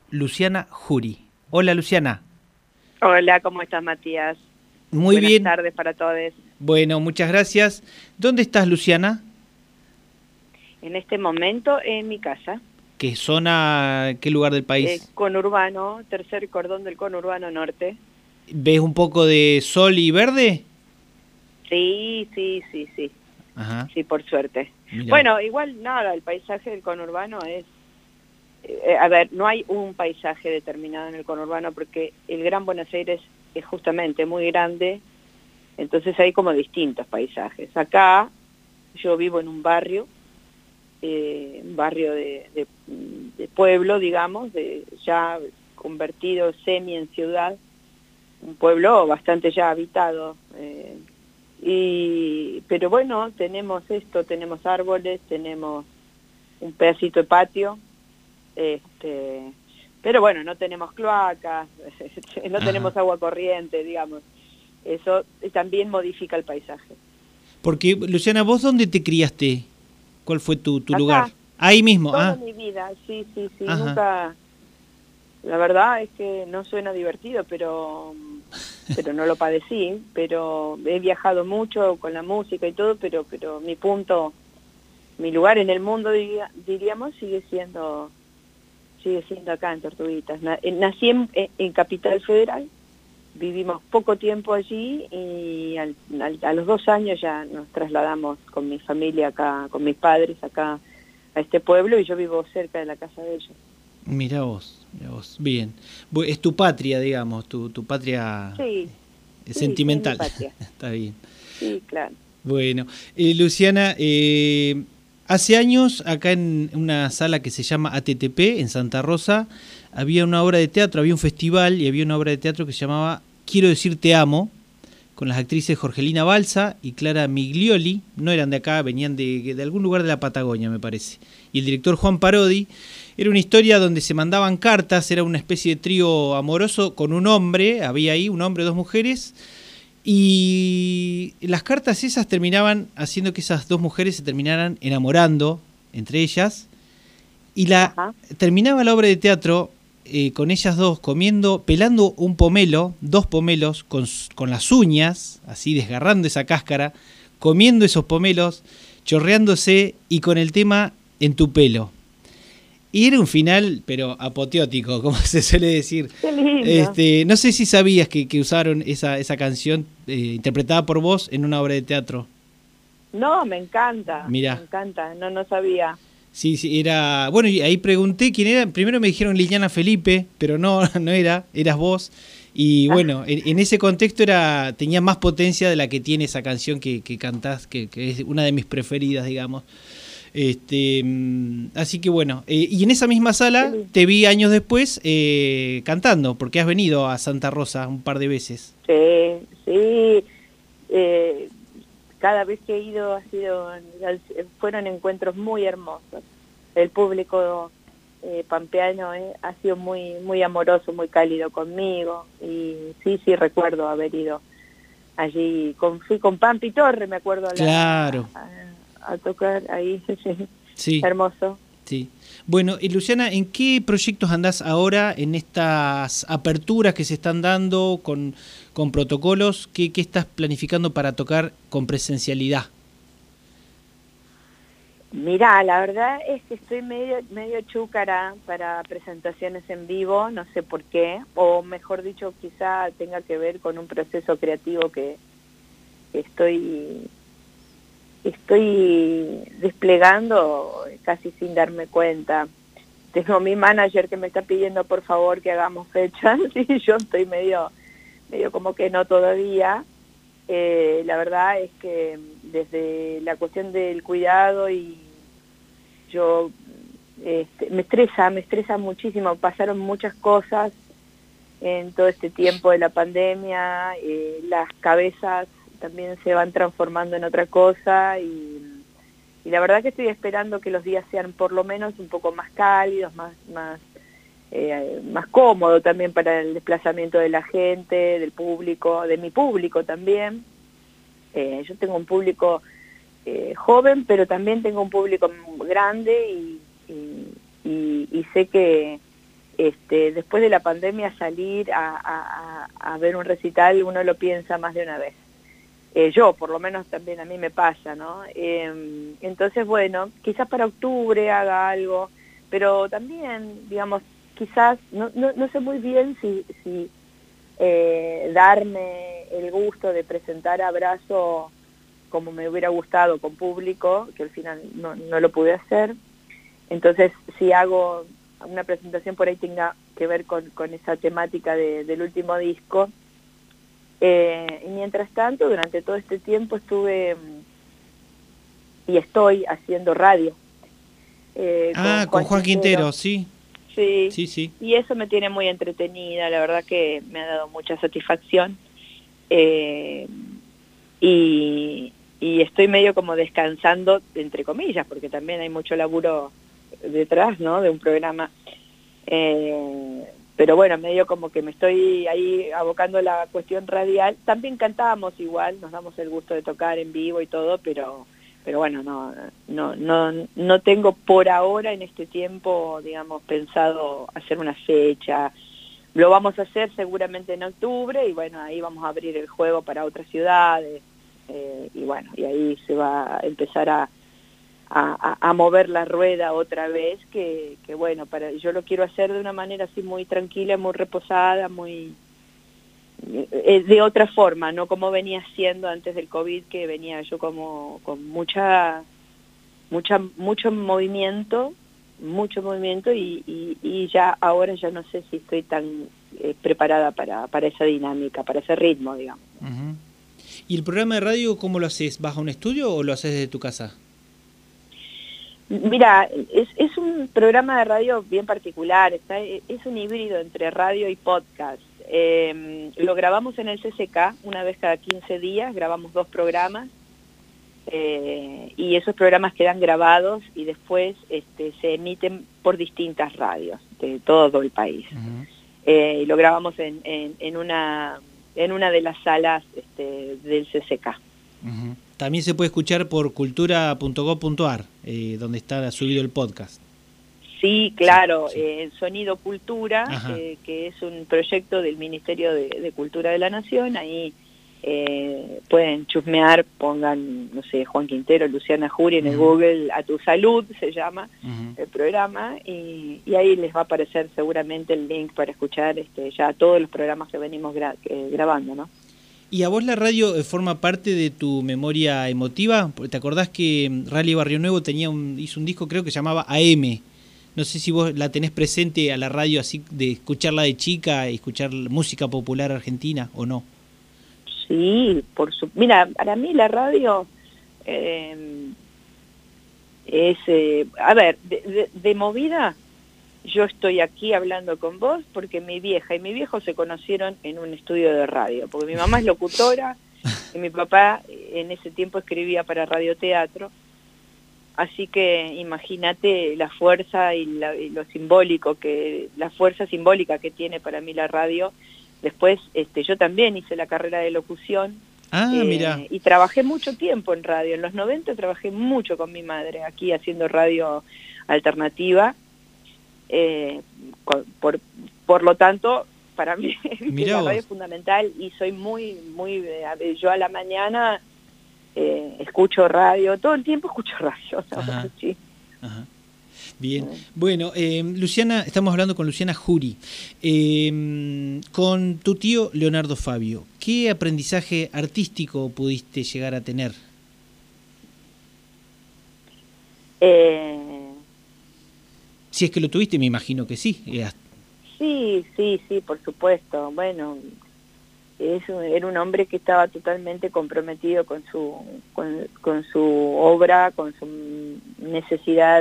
Luciana Jury. Hola, Luciana. Hola, ¿cómo estás, Matías? Muy bien. Buenas tardes para todos. Bueno, muchas gracias. ¿Dónde estás, Luciana? En este momento en mi casa, ¿Qué zona, qué lugar del país? conurbano, tercer cordón del conurbano norte. ¿Ves un poco de sol y verde? Sí, Ajá, sí, por suerte. mira. Bueno, igual nada, el paisaje del conurbano es, a ver, no hay un paisaje determinado en el conurbano porque el Gran Buenos Aires es justamente muy grande, entonces hay como distintos paisajes. Acá yo vivo en un barrio de pueblo, digamos, ya convertido semi en ciudad, un pueblo bastante ya habitado. Pero bueno, tenemos tenemos árboles, tenemos un pedacito de patio, pero bueno, no tenemos cloacas, no Ajá. tenemos agua corriente, digamos. Eso también modifica el paisaje. Porque, Luciana, ¿vos dónde te criaste? ¿Cuál fue tu lugar? Acá, Ahí mismo, toda mi vida, sí, Ajá. nunca. La verdad es que no suena divertido, pero no lo padecí, pero he viajado mucho con la música y todo, pero mi lugar en el mundo, diríamos, sigue siendo acá en Tortuguitas. Nací en Capital Federal, vivimos poco tiempo allí y a los 2 años ya nos trasladamos con mi familia acá, con mis padres acá a este pueblo y yo vivo cerca de la casa de ellos. Mira vos, bien. Es tu patria, digamos, tu patria Sí, sí, es mi sentimental. patria. Está bien. Sí, claro. Bueno, Luciana, hace años acá en una sala que se llama ATTP en Santa Rosa había una obra de teatro, había un festival y había una obra de teatro que se llamaba Quiero decir te amo, con las actrices Jorgelina Balsa y Clara Miglioli. No eran de acá, venían de algún lugar de la Patagonia, me parece. Y el director Juan Parodi. Era una historia donde se mandaban cartas, era una especie de trío amoroso con un hombre, había ahí un hombre, dos mujeres, y las cartas esas terminaban haciendo que esas dos mujeres se terminaran enamorando entre ellas, y Ajá. terminaba la obra de teatro con ellas dos comiendo, pelando un pomelo, dos pomelos, con las uñas, así desgarrando esa cáscara, comiendo esos pomelos, chorreándose y con el tema En tu pelo. Y era un final, pero apoteótico, como se suele decir. Qué lindo. No sé si sabías que usaron esa canción interpretada por vos en una obra de teatro. No, me Mirá, encanta, no sabía. sí, era... Bueno, y ahí pregunté quién era. Primero me dijeron Liliana Felipe, pero no, no era, eras vos. Y Ah, bueno, en ese contexto tenía más potencia de la que tiene esa canción que cantás, que es una de mis preferidas, digamos. Así que bueno, y en esa misma qué sala lindo. te vi años después cantando, porque has venido a Santa Rosa un par de veces. Sí, sí. eh, Cada vez que he ido fueron encuentros muy hermosos. El público pampeano ha sido muy amoroso, muy cálido conmigo. Y sí, recuerdo haber ido allí. Fui con Pampi Torre, me acuerdo, Claro, a tocar ahí. Sí, sí, hermoso. sí. Bueno, y Luciana, ¿en qué proyectos andás ahora en estas aperturas que se están dando con protocolos? ¿Qué estás planificando para tocar con presencialidad? Mirá, la verdad es que estoy medio chúcara para presentaciones en vivo, no sé por qué, o mejor dicho, quizá tenga que ver con un proceso creativo que estoy desplegando casi sin darme cuenta. Tengo mi manager que me está pidiendo por favor que hagamos fechas y yo estoy medio como que no todavía. La verdad es que desde la cuestión del cuidado y yo me estresa muchísimo. Pasaron muchas cosas en todo este tiempo de la pandemia, las cabezas también se van transformando en otra cosa y la verdad que estoy esperando que los días sean por lo menos un poco más cálidos, más cómodo también para el desplazamiento de la gente, del público, de mi público también. Yo tengo un público joven, pero también tengo un público grande y sé que después de la pandemia salir a ver un recital, uno lo piensa más de una vez. Yo, por lo menos también a mí me pasa, ¿no? Entonces, bueno, quizás para octubre haga algo, pero también, digamos, quizás, no sé muy bien si darme el gusto de presentar Abrazo como me hubiera gustado con público, que al final no lo pude hacer. Entonces, si hago una presentación por ahí tenga que ver con esa temática del último disco. Y mientras tanto, durante todo este tiempo estuve y estoy haciendo radio. Con Juan Quintero, sí. Sí, sí, sí. Y eso me tiene muy entretenida, la verdad que me ha dado mucha satisfacción. Y estoy medio como descansando, entre comillas, porque también hay mucho laburo detrás, ¿no?, de un programa. Pero bueno, medio como que me estoy ahí abocando a la cuestión radial. También cantábamos igual, nos damos el gusto de tocar en vivo y todo, pero bueno, no tengo por ahora en este tiempo, digamos, pensado hacer una fecha. Lo vamos a hacer seguramente en octubre y bueno, ahí vamos a abrir el juego para otras ciudades. Y bueno, y ahí se va a empezar a mover la rueda otra vez, que bueno, yo lo quiero hacer de una manera así muy tranquila, muy reposada, muy de otra forma, no como venía siendo antes del COVID, que venía yo como con mucho movimiento y ya ahora ya no sé si estoy tan preparada para esa dinámica, para ese ritmo, digamos. Uh-huh. ¿Y el programa de radio cómo lo haces? ¿Vas a un estudio o lo haces desde tu casa? Mira, es un programa de radio bien particular, es un híbrido entre radio y podcast. Lo grabamos en el CCK una vez cada 15 días, grabamos 2 programas, y esos programas quedan grabados y después se emiten por distintas radios de todo el país. Uh-huh. Lo grabamos en una de las salas del CCK. Uh-huh. También se puede escuchar por cultura.gov.ar, donde está subido el podcast. Sí, claro, sí. Sonido Cultura, que es un proyecto del Ministerio de Cultura de la Nación. Ahí pueden chusmear, pongan, no sé, Juan Quintero, Luciana Jury en el Google, A Tu Salud se llama el programa, y ahí les va a aparecer seguramente el link para escuchar ya todos los programas que venimos grabando, ¿no? ¿Y a vos la radio forma parte de tu memoria emotiva? ¿Te acordás que Rally Barrio Nuevo hizo un disco, creo que se llamaba AM? No sé si vos la tenés presente a la radio, así de escucharla de chica y escuchar música popular argentina, ¿o no? Sí, mira, para mí la radio es, a ver, de movida. Yo estoy aquí hablando con vos porque mi vieja y mi viejo se conocieron en un estudio de radio, porque mi mamá es locutora y mi papá en ese tiempo escribía para radioteatro, así que imagínate la fuerza y lo simbólico, la fuerza simbólica que tiene para mí la radio. Después yo también hice la carrera de locución. Mira. Y trabajé mucho tiempo en radio. En los 90 trabajé mucho con mi madre aquí haciendo radio alternativa. Por lo tanto, para mí la radio es fundamental y soy muy yo a la mañana escucho radio, todo el tiempo escucho radio. Ajá. Sí. Ajá. Bien, bueno, Luciana, estamos hablando con Luciana Jury, con tu tío Leonardo Fabio. ¿Qué aprendizaje artístico pudiste llegar a tener? Si es que lo tuviste, me imagino que sí. Sí, por supuesto. Bueno, era un hombre que estaba totalmente comprometido con su obra, con su necesidad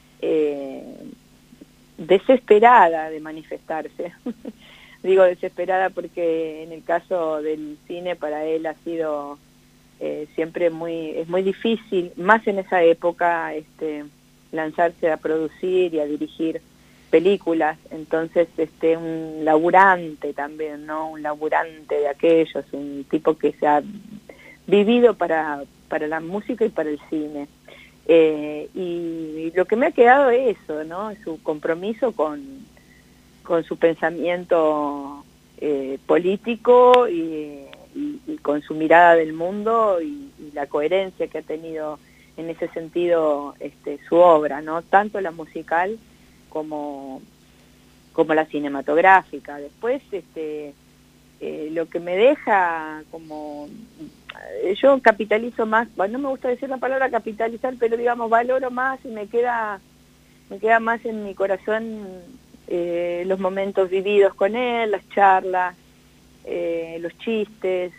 desesperada de manifestarse. Digo desesperada porque en el caso del cine para él ha sido siempre es muy difícil, más en esa época, lanzarse a producir y a dirigir películas. Entonces un laburante también, ¿no? Un laburante de aquellos, un tipo que se ha vivido para la música y para el cine. Y lo que me ha quedado es eso, ¿no? Su compromiso con con su pensamiento político y con su mirada del mundo y la coherencia que ha tenido en ese sentido su obra, ¿no? Tanto la musical como la cinematográfica. Después, lo que me deja como... Yo capitalizo más, bueno, no me gusta decir la palabra capitalizar, pero digamos, valoro más y me queda más en mi corazón los momentos vividos con él, las charlas, los chistes,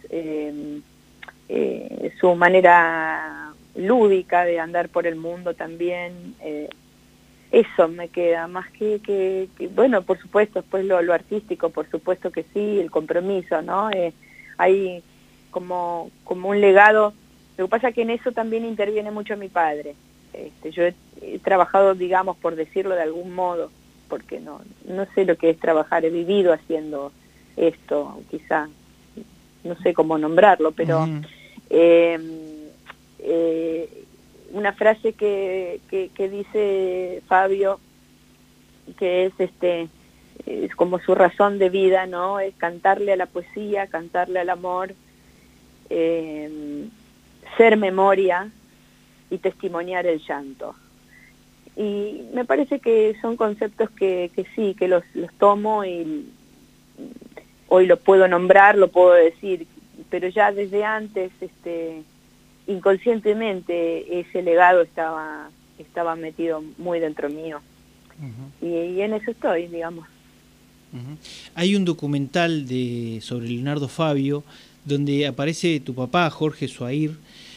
su manera lúdica de andar por el mundo también. Eso me queda, más que bueno, por supuesto, después lo artístico, por supuesto que sí, el compromiso, ¿no? Hay como un legado. Lo que pasa es que en eso también interviene mucho mi padre. Yo he trabajado, digamos, por decirlo de algún modo, porque no sé lo que es trabajar, he vivido haciendo esto, quizá, no sé cómo nombrarlo, pero una frase que dice Fabio, que es como su razón de vida, ¿no? Es cantarle a la poesía, cantarle al amor, ser memoria y testimoniar el llanto. Y me parece que son conceptos que sí, que los tomo y hoy lo puedo nombrar, lo puedo decir, pero ya desde antes, inconscientemente, ese legado estaba metido muy dentro mío. Y en eso estoy, digamos. Hay un documental sobre Leonardo Fabio, donde aparece tu papá, Jorge Suair,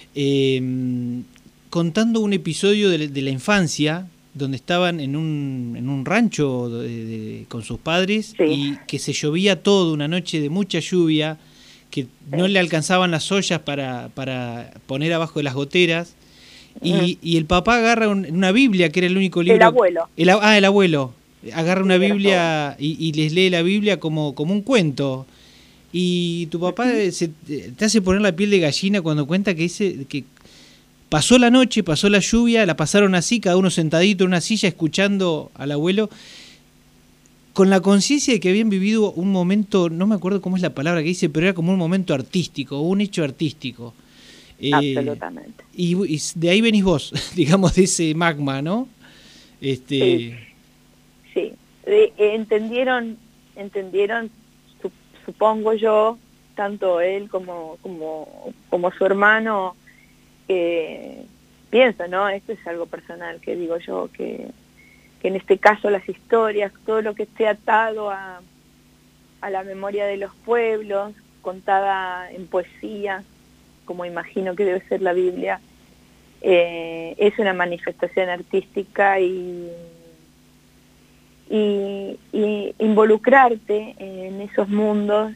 contando un episodio de la infancia, donde estaban en un rancho con sus padres, sí, y que se llovía todo, una noche de mucha lluvia, que no le alcanzaban las ollas para poner abajo de las goteras, y el papá agarra una Biblia, que era el único libro... El abuelo. El abuelo. Agarra una Biblia y les lee la Biblia como un cuento. Y tu papá te hace poner la piel de gallina cuando cuenta que dice que pasó la noche, pasó la lluvia, la pasaron así, cada uno sentadito en una silla escuchando al abuelo, con la conciencia de que habían vivido un momento, no me acuerdo cómo es la palabra que dice, pero era como un momento artístico, un hecho artístico. Absolutamente. Y de ahí venís vos, digamos, de ese magma, ¿no? Sí. Entendieron, supongo yo, tanto él como su hermano, pienso, ¿no? Esto es algo personal que digo yo, que en este caso las historias, todo lo que esté atado a la memoria de los pueblos, contada en poesía, como imagino que debe ser la Biblia, es una manifestación artística y involucrarte en esos mundos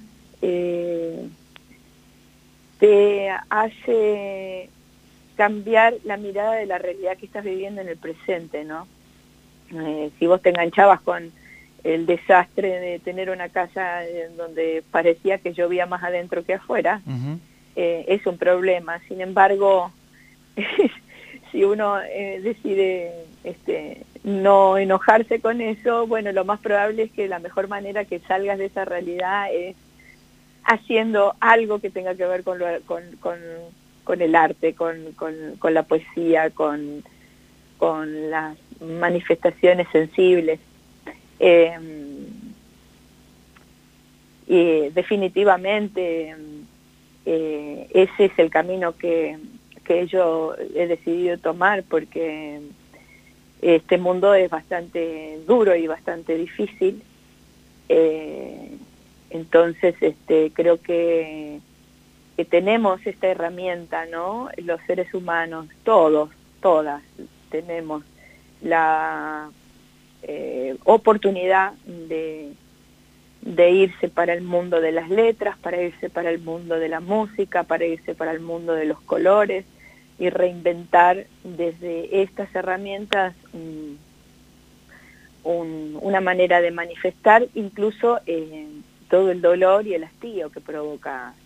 te hace cambiar la mirada de la realidad que estás viviendo en el presente, ¿no? Si vos te enganchabas con el desastre de tener una casa en donde parecía que llovía más adentro que afuera, es un problema. Sin embargo, si uno decide no enojarse con eso, bueno, lo más probable es que la mejor manera que salgas de esa realidad es haciendo algo que tenga que ver con el arte, con la poesía, con las manifestaciones sensibles. Y definitivamente ese es el camino que yo he decidido tomar, porque este mundo es bastante duro y bastante difícil. Entonces creo que tenemos esta herramienta, ¿no? Los seres humanos, todas tenemos la oportunidad de irse para el mundo de las letras, para irse para el mundo de la música, para irse para el mundo de los colores y reinventar desde estas herramientas una manera de manifestar incluso todo el dolor y el hastío que provoca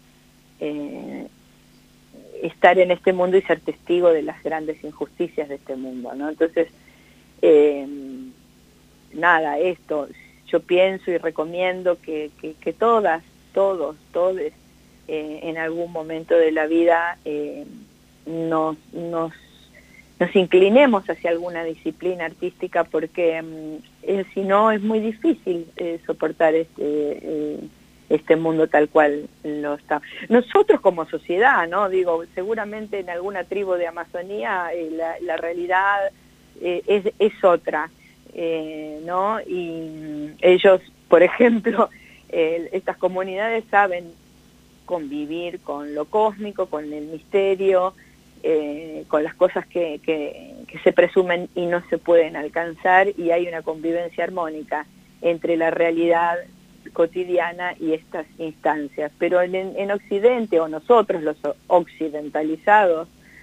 estar en este mundo y ser testigo de las grandes injusticias de este mundo, ¿no? Entonces, nada, yo pienso y recomiendo que todas, todos, en algún momento de la vida nos inclinemos hacia alguna disciplina artística, porque si no es muy difícil soportar este mundo tal cual lo está. Nosotros como sociedad, ¿no? Digo, seguramente en alguna tribu de Amazonía la realidad es otra, ¿no? Y ellos, por ejemplo, estas comunidades saben convivir con lo cósmico, con el misterio, con las cosas que se presumen y no se pueden alcanzar, y hay una convivencia armónica entre la realidad cotidiana y estas instancias. Pero en Occidente, o nosotros los occidentalizados,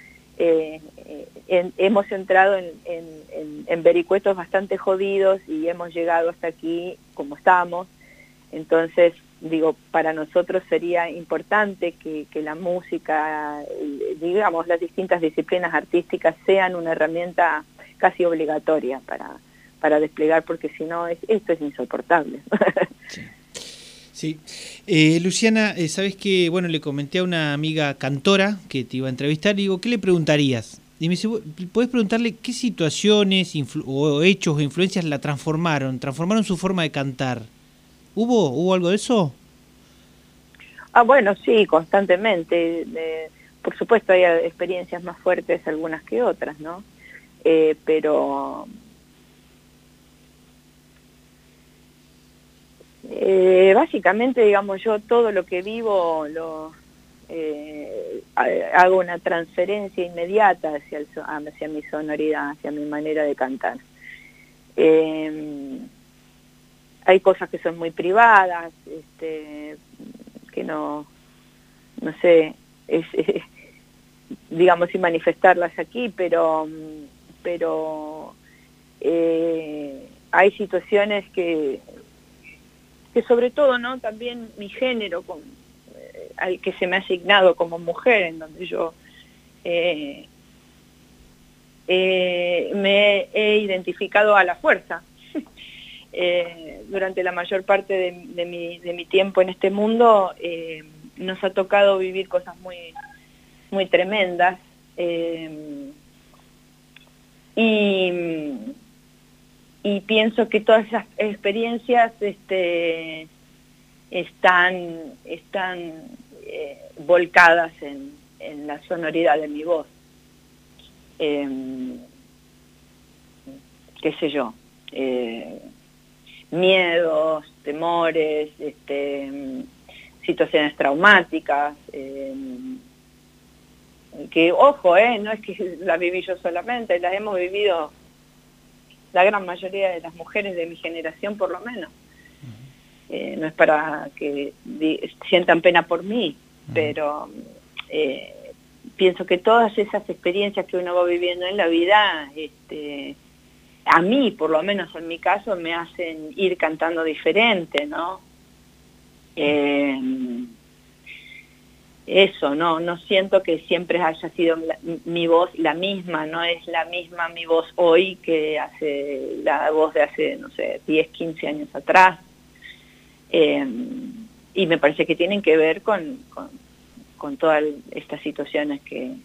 hemos entrado en vericuetos bastante jodidos y hemos llegado hasta aquí como estamos. Entonces, digo, para nosotros sería importante que la música, digamos, las distintas disciplinas artísticas sean una herramienta casi obligatoria para desplegar, porque si no, esto es insoportable. Sí. Luciana, ¿sabes qué? Bueno, le comenté a una amiga cantora que te iba a entrevistar, y digo, ¿qué le preguntarías? Y me dice, ¿podés preguntarle qué situaciones o hechos o influencias la transformaron su forma de cantar? ¿Hubo algo de eso? Bueno, sí, constantemente. Por supuesto hay experiencias más fuertes algunas que otras, ¿no? Pero básicamente, digamos, yo todo lo que vivo hago una transferencia inmediata hacia mi sonoridad, hacia mi manera de cantar. Hay cosas que son muy privadas, que no sé, digamos, sin manifestarlas aquí, pero hay situaciones que sobre todo, ¿no? También mi género, al que se me ha asignado como mujer, en donde yo me he identificado a la fuerza. Durante la mayor parte de mi tiempo en este mundo, nos ha tocado vivir cosas muy tremendas, y pienso que todas esas experiencias están volcadas en la sonoridad de mi voz. Qué sé yo, miedos, temores, situaciones traumáticas, que, ojo, no es que la viví yo solamente, las hemos vivido la gran mayoría de las mujeres de mi generación, por lo menos. No es para que sientan pena por mí, pero pienso que todas esas experiencias que uno va viviendo en la vida, a mí, por lo menos en mi caso, me hacen ir cantando diferente, ¿no? Eso, no siento que siempre haya sido mi voz la misma, no es la misma mi voz hoy que la voz de hace, no sé, 10, 15 años atrás. Y me parece que tienen que ver con todas estas situaciones que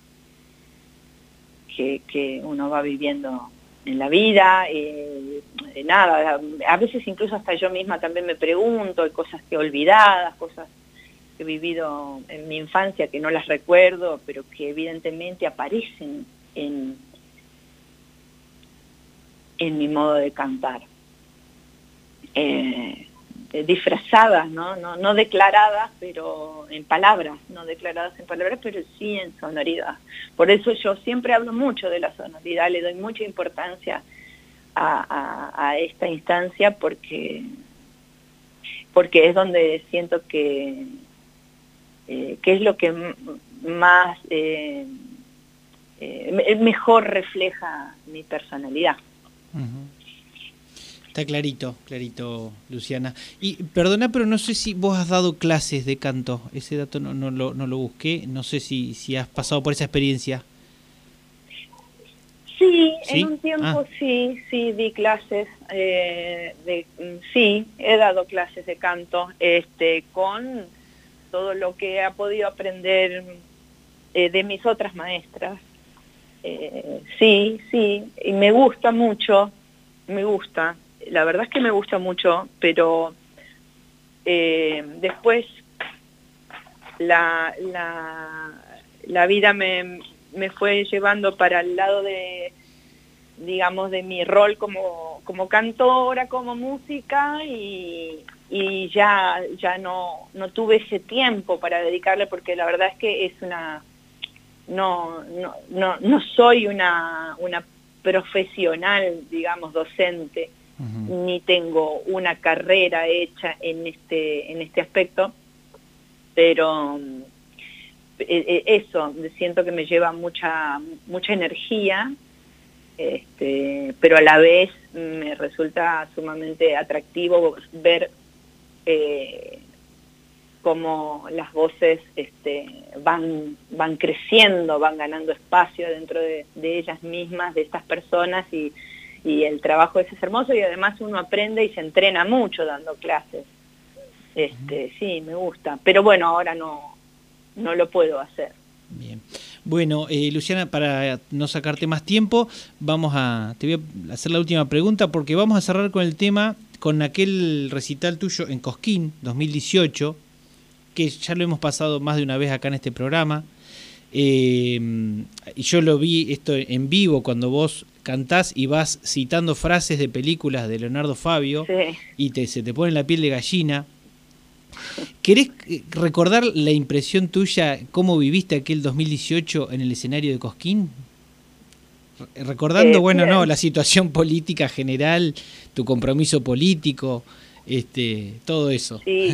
uno va viviendo en la vida. Nada, a veces incluso hasta yo misma también me pregunto, hay cosas que olvidadas, cosas que he vivido en mi infancia que no las recuerdo, pero que evidentemente aparecen en mi modo de cantar. Disfrazadas, no declaradas, pero en palabras, no declaradas en palabras, pero sí en sonoridad. Por eso yo siempre hablo mucho de la sonoridad, le doy mucha importancia a esta instancia, porque es donde siento que es lo que más mejor refleja mi personalidad. Uh-huh. Está clarito, Luciana. Y perdona, pero no sé si vos has dado clases de canto. Ese dato no lo busqué. No sé si has pasado por esa experiencia. Sí, ¿Sí? en un tiempo sí di clases, sí, he dado clases de canto, con todo lo que he podido aprender de mis otras maestras. Sí, y me gusta mucho, me gusta, la verdad es que me gusta mucho, pero después la vida me fue llevando para el lado de, digamos, de mi rol como cantora, como música, y ya no tuve ese tiempo para dedicarle, porque la verdad es que es no soy una profesional, digamos, docente, ni tengo una carrera hecha en este aspecto, pero eso, siento que me lleva mucha energía, pero a la vez me resulta sumamente atractivo ver cómo las voces van creciendo, van ganando espacio dentro de ellas mismas, de estas personas, y el trabajo ese es hermoso, y además uno aprende y se entrena mucho dando clases. Sí, me gusta, pero bueno, ahora no lo puedo hacer. Bien. Bueno, Luciana, para no sacarte más tiempo, te voy a hacer la última pregunta, porque vamos a cerrar con el tema, con aquel recital tuyo en Cosquín 2018, que ya lo hemos pasado más de una vez acá en este programa. Y yo lo vi esto en vivo, cuando vos cantás y vas citando frases de películas de Leonardo Fabio, Sí. y se te pone la piel de gallina. ¿Querés recordar la impresión tuya, cómo viviste aquel 2018 en el escenario de Cosquín? Recordando, bueno, no, la situación política general, tu compromiso político, todo eso. Sí,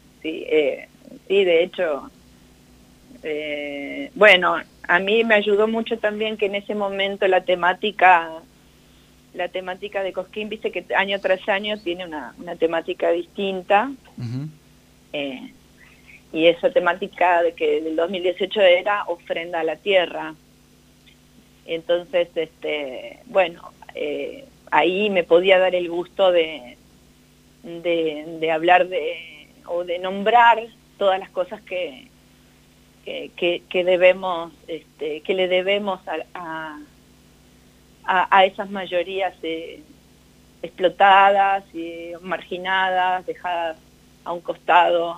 de hecho, bueno, a mí me ayudó mucho también que en ese momento la temática de Cosquín, viste que año tras año tiene una temática distinta. Y esa temática del 2018 era ofrenda a la tierra. Entonces, bueno, ahí me podía dar el gusto de hablar o de nombrar todas las cosas que debemos, que le debemos a esas mayorías explotadas y marginadas, dejadas a un costado.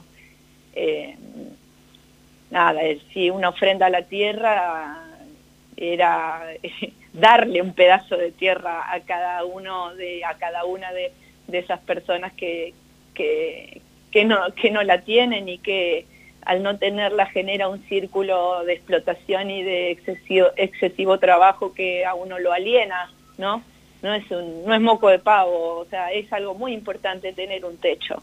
Nada, si una ofrenda a la tierra era darle un pedazo de tierra a cada una de esas personas que no la tienen, y que al no tenerla genera un círculo de explotación y de excesivo trabajo que a uno lo aliena, ¿no? No es moco de pavo, o sea, es algo muy importante tener un techo.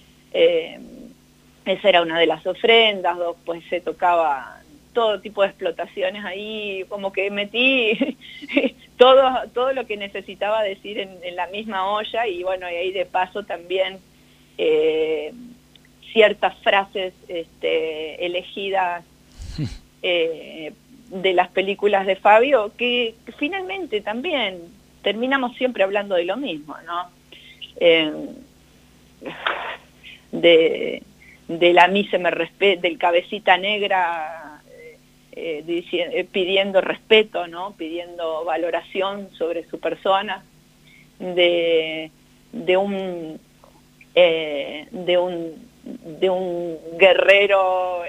Esa era una de las ofrendas. Pues se tocaba todo tipo de explotaciones ahí, como que metí todo lo que necesitaba decir en la misma olla, y bueno, y ahí de paso también ciertas frases elegidas de las películas de Fabio, que finalmente también terminamos siempre hablando de lo mismo, ¿no? Del a mí se me respeta, del cabecita negra, pidiendo respeto, ¿no? Pidiendo valoración sobre su persona, de un guerrero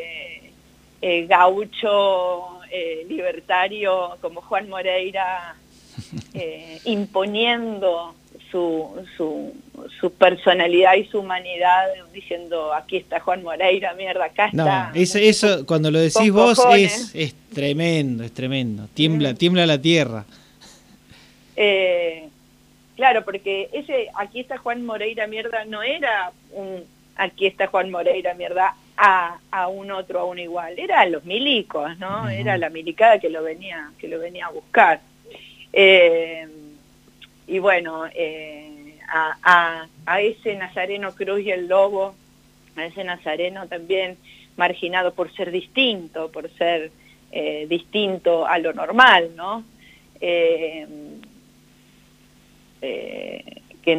gaucho libertario como Juan Moreira, imponiendo su personalidad y su humanidad, diciendo: aquí está Juan Moreira, mierda, acá está. No, eso cuando lo decís vos es tremendo, tiembla la tierra. Claro, porque ese aquí está Juan Moreira, mierda, no era un aquí está Juan Moreira, mierda, a un otro, a un igual, era los milicos, ¿no? Era la milicada que lo venía a buscar. Y bueno, a ese Nazareno Cruz y el Lobo, a ese Nazareno también marginado por ser distinto a lo normal, ¿no? eh, que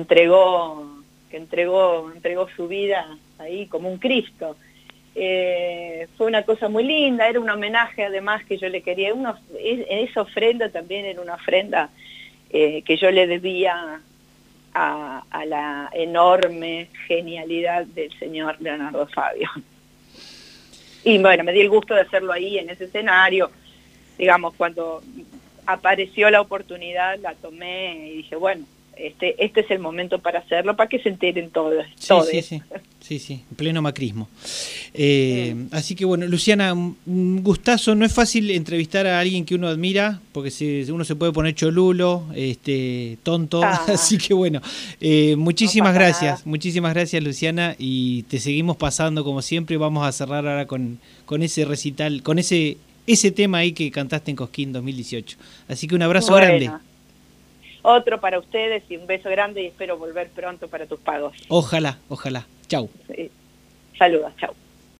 entregó su vida ahí como un Cristo. Fue una cosa muy linda, era un homenaje además que yo le quería, esa ofrenda también era una ofrenda que yo le debía a la enorme genialidad del señor Leonardo Fabio. Y bueno, me di el gusto de hacerlo ahí en ese escenario, digamos, cuando apareció la oportunidad la tomé y dije, bueno, este es el momento para hacerlo, para que se enteren todos. Sí, en pleno macrismo. Así que bueno, Luciana, un gustazo. No es fácil entrevistar a alguien que uno admira, porque uno se puede poner cholulo, tonto. Así que bueno, muchísimas gracias, Luciana, y te seguimos pasando como siempre. Vamos a cerrar ahora con ese recital, con ese tema ahí que cantaste en Cosquín 2018. Así que un abrazo grande. Otro para ustedes y un beso grande y espero volver pronto para tus pagos. Ojalá. Chau. Sí. Saludos, chau.